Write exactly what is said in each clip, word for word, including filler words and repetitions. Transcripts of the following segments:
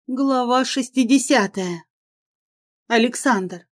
Глава шестидесятая. Александр.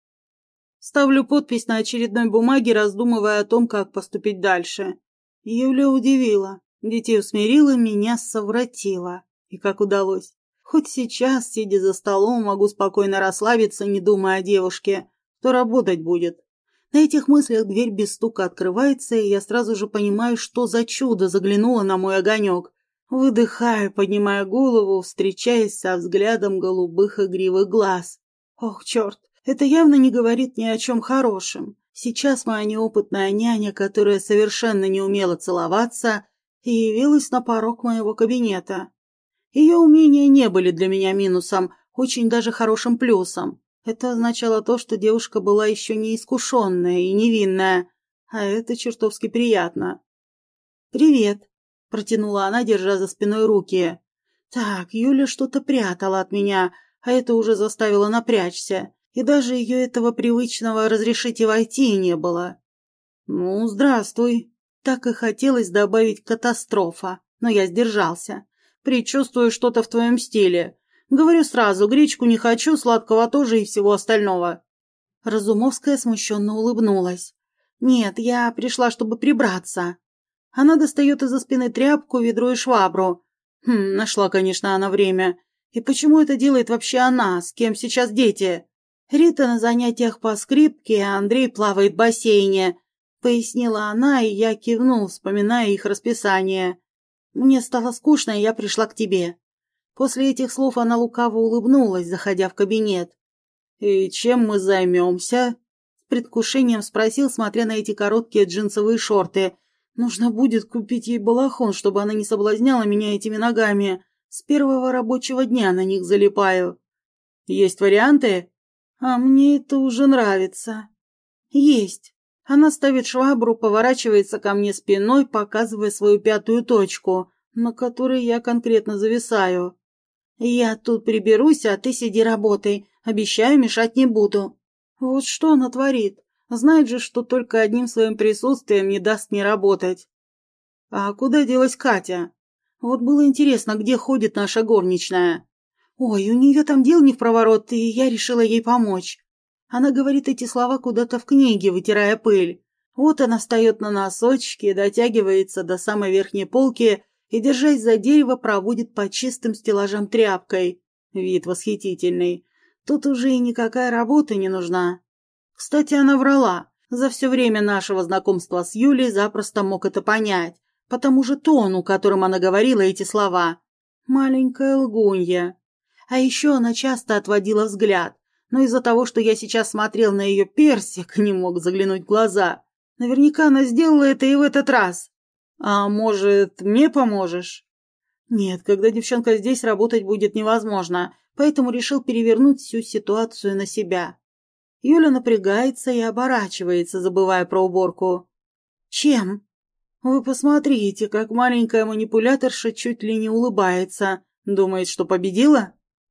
Ставлю подпись на очередной бумаге, раздумывая о том, как поступить дальше. Юля удивила, детей усмирила, меня совратила. И как удалось. Хоть сейчас, сидя за столом, могу спокойно расслабиться, не думая о девушке, кто работать будет. На этих мыслях дверь без стука открывается, и я сразу же понимаю, что за чудо заглянуло на мой огонек. Выдыхаю, поднимая голову, встречаясь со взглядом голубых игривых глаз. Ох, черт, это явно не говорит ни о чем хорошем. Сейчас моя неопытная няня, которая совершенно не умела целоваться, и явилась на порог моего кабинета. Ее умения не были для меня минусом, очень даже хорошим плюсом. Это означало то, что девушка была еще неискушенная и невинная, а это чертовски приятно. «Привет», — протянула она, держа за спиной руки. Так, Юля что-то прятала от меня, а это уже заставило напрячься, и даже ее этого привычного «разрешите войти» не было. «Ну, здравствуй». Так и хотелось добавить «катастрофа», но я сдержался. «Предчувствую что-то в твоем стиле. Говорю сразу, гречку не хочу, сладкого тоже и всего остального». Разумовская смущенно улыбнулась. «Нет, я пришла, чтобы прибраться». Она достает из-за спины тряпку, ведро и швабру. Хм, нашла, конечно, она время. И почему это делает вообще она? С кем сейчас дети? Рита на занятиях по скрипке, а Андрей плавает в бассейне. Пояснила она, и я кивнул, вспоминая их расписание. Мне стало скучно, и я пришла к тебе. После этих слов она лукаво улыбнулась, заходя в кабинет. «И чем мы займемся?» С предвкушением спросил, смотря на эти короткие джинсовые шорты. Нужно будет купить ей балахон, чтобы она не соблазняла меня этими ногами. С первого рабочего дня на них залипаю. Есть варианты? А мне это уже нравится. Есть. Она ставит швабру, поворачивается ко мне спиной, показывая свою пятую точку, на которой я конкретно зависаю. Я тут приберусь, а ты сиди работай. Обещаю, мешать не буду. Вот что она творит. Знает же, что только одним своим присутствием не даст не работать. А куда делась Катя? Вот было интересно, где ходит наша горничная. Ой, у нее там дел не впроворот, и я решила ей помочь. Она говорит эти слова куда-то в книге, вытирая пыль. Вот она встает на носочки, дотягивается до самой верхней полки и, держась за дерево, проводит по чистым стеллажам тряпкой. Вид восхитительный. Тут уже и никакая работа не нужна. Кстати, она врала. За все время нашего знакомства с Юлей запросто мог это понять, по тому же тону, которым она говорила эти слова. Маленькая лгунья. А еще она часто отводила взгляд, но из-за того, что я сейчас смотрел на ее персик, не мог заглянуть в глаза. Наверняка она сделала это и в этот раз. А может, мне поможешь? Нет, когда девчонка здесь, работать будет невозможно, поэтому решил перевернуть всю ситуацию на себя. Юля напрягается и оборачивается, забывая про уборку. «Чем?» «Вы посмотрите, как маленькая манипуляторша чуть ли не улыбается. Думает, что победила?»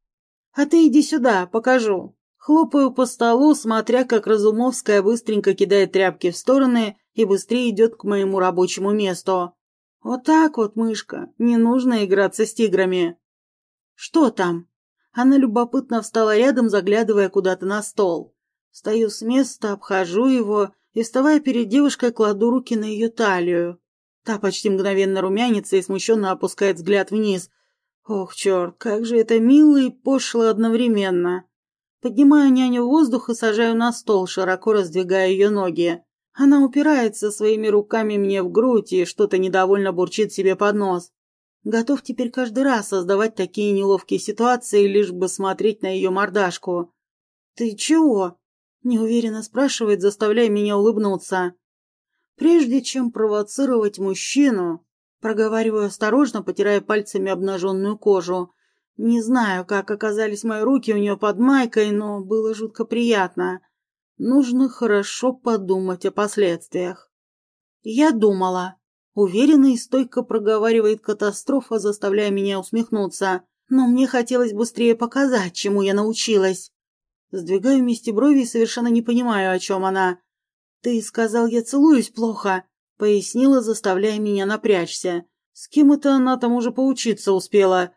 «А ты иди сюда, покажу». Хлопаю по столу, смотря, как Разумовская быстренько кидает тряпки в стороны и быстрее идет к моему рабочему месту. «Вот так вот, мышка, не нужно играться с тиграми». «Что там?» Она любопытно встала рядом, заглядывая куда-то на стол. Встаю с места, обхожу его и, вставая перед девушкой, кладу руки на ее талию. Та почти мгновенно румянится и смущенно опускает взгляд вниз. Ох, черт, как же это мило и пошло одновременно. Поднимаю няню в воздух и сажаю на стол, широко раздвигая ее ноги. Она упирается своими руками мне в грудь и что-то недовольно бурчит себе под нос. Готов теперь каждый раз создавать такие неловкие ситуации, лишь бы смотреть на ее мордашку. «Ты чего?» Неуверенно спрашивает, заставляя меня улыбнуться. Прежде чем провоцировать мужчину, проговариваю осторожно, потирая пальцами обнаженную кожу. Не знаю, как оказались мои руки у нее под майкой, но было жутко приятно. Нужно хорошо подумать о последствиях. Я думала. Уверенно и стойко проговаривает катастрофа, заставляя меня усмехнуться. Но мне хотелось быстрее показать, чему я научилась. Сдвигаю вместе брови и совершенно не понимаю, о чем она. «Ты сказал, я целуюсь плохо», — пояснила, заставляя меня напрячься. «С кем это она там уже поучиться успела?»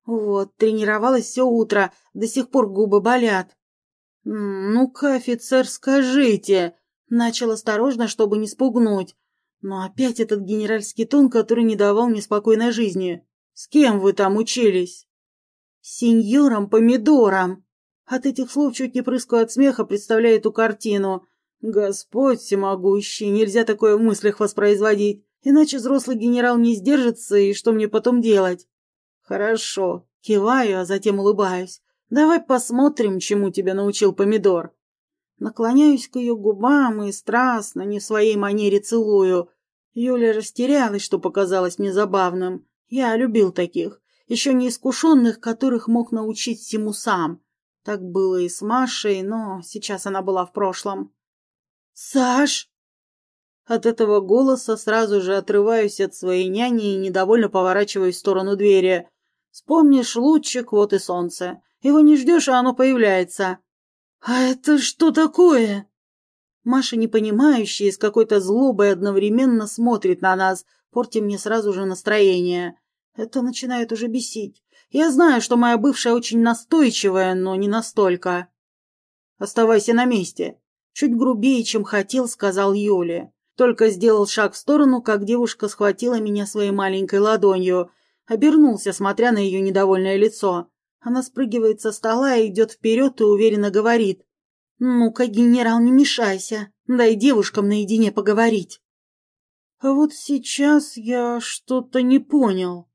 Вот, тренировалась все утро, до сих пор губы болят. «Ну-ка, офицер, скажите!» Начал осторожно, чтобы не спугнуть. Но опять этот генеральский тон, который не давал мне спокойной жизни. «С кем вы там учились?» «С сеньором Помидором!» От этих слов чуть не прыскаю от смеха, представляя эту картину. Господь всемогущий, нельзя такое в мыслях воспроизводить, иначе взрослый генерал не сдержится, и что мне потом делать? Хорошо, киваю, а затем улыбаюсь. Давай посмотрим, чему тебя научил Помидор. Наклоняюсь к ее губам и страстно, не в своей манере целую. Юля растерялась, что показалось мне забавным. Я любил таких, еще неискушенных, которых мог научить всему сам. Так было и с Машей, но сейчас она была в прошлом. «Саш!» От этого голоса сразу же отрываюсь от своей няни и недовольно поворачиваюсь в сторону двери. Вспомнишь лучик, вот и солнце. Его не ждешь, а оно появляется. «А это что такое?» Маша, непонимающая, с какой-то злобой одновременно смотрит на нас, портя мне сразу же настроение. Это начинает уже бесить. Я знаю, что моя бывшая очень настойчивая, но не настолько. «Оставайся на месте», — чуть грубее, чем хотел, сказал Юле. Только сделал шаг в сторону, как девушка схватила меня своей маленькой ладонью. Обернулся, смотря на ее недовольное лицо. Она спрыгивает со стола и идет вперед и уверенно говорит. «Ну-ка, генерал, не мешайся. Дай девушкам наедине поговорить». А вот сейчас я что-то не понял.